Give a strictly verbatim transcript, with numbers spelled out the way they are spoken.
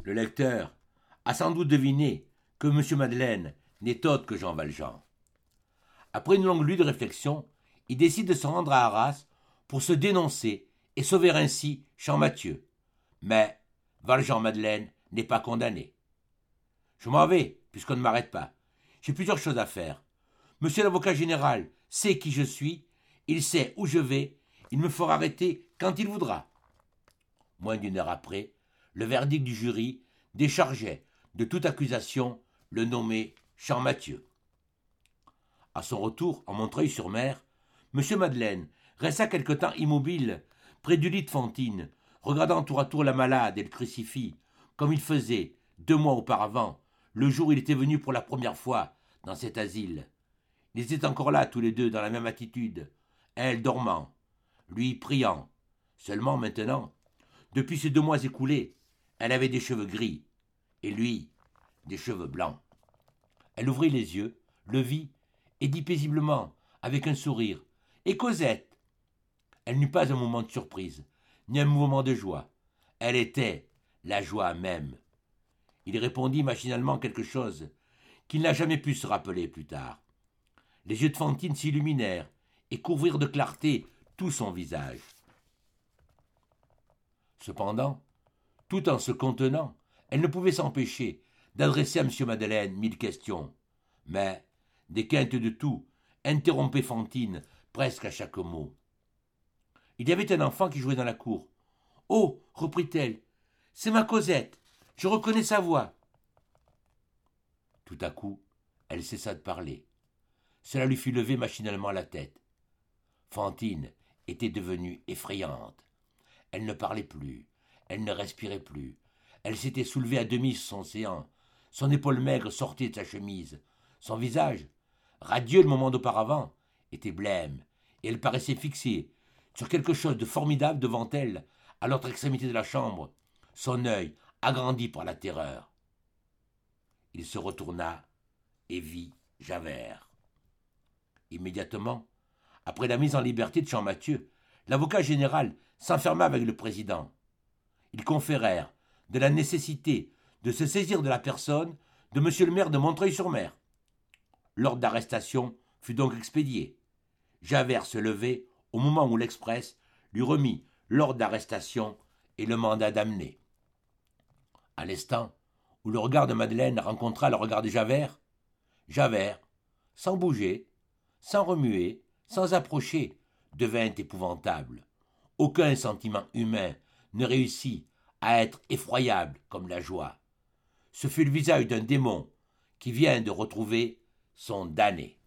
Le lecteur a sans doute deviné que M. Madeleine n'est autre que Jean Valjean. Après une longue lutte de réflexion, il décide de se rendre à Arras pour se dénoncer et sauver ainsi Champmathieu. Mais Valjean Madeleine n'est pas condamné. Je m'en vais, puisqu'on ne m'arrête pas. J'ai plusieurs choses à faire. Monsieur l'avocat général sait qui je suis, il sait où je vais, il me fera arrêter quand il voudra. Moins d'une heure après, le verdict du jury déchargeait de toute accusation le nommé Champmathieu. À son retour en Montreuil-sur-Mer, M. Madeleine resta quelque temps immobile près du lit de Fantine, regardant tour à tour la malade et le crucifix, comme il faisait, deux mois auparavant, le jour où il était venu pour la première fois dans cet asile. Ils étaient encore là tous les deux dans la même attitude, elle dormant, lui priant. Seulement maintenant, depuis ces deux mois écoulés, elle avait des cheveux gris, et lui, des cheveux blancs. Elle ouvrit les yeux, le vit, et dit paisiblement, avec un sourire, « Et Cosette ?» Elle n'eut pas un moment de surprise, ni un mouvement de joie. Elle était la joie même. Il répondit machinalement quelque chose qu'il n'a jamais pu se rappeler plus tard. Les yeux de Fantine s'illuminèrent et couvrirent de clarté tout son visage. Cependant, tout en se contenant, elle ne pouvait s'empêcher d'adresser à M. Madeleine mille questions. Mais des quintes de tout interrompaient Fantine presque à chaque mot. Il y avait un enfant qui jouait dans la cour. « Oh !» reprit-elle, « c'est ma Cosette, je reconnais sa voix. » Tout à coup, elle cessa de parler. Cela lui fit lever machinalement la tête. Fantine était devenue effrayante. Elle ne parlait plus, elle ne respirait plus. Elle s'était soulevée à demi sur son séant. Son épaule maigre sortait de sa chemise. Son visage, radieux le moment d'auparavant, était blême, et elle paraissait fixée sur quelque chose de formidable devant elle, à l'autre extrémité de la chambre, son œil agrandi par la terreur. Il se retourna et vit Javert. Immédiatement, après la mise en liberté de Champmathieu, l'avocat général s'enferma avec le président. Ils conférèrent de la nécessité de se saisir de la personne de monsieur le maire de Montreuil-sur-Mer. L'ordre d'arrestation fut donc expédié. Javert se levait au moment où l'Express lui remit l'ordre d'arrestation et le mandat d'amener. À l'instant où le regard de Madeleine rencontra le regard de Javert, Javert, sans bouger, sans remuer, sans approcher, devint épouvantable. Aucun sentiment humain ne réussit à être effroyable comme la joie. Ce fut le visage d'un démon qui vient de retrouver son damné.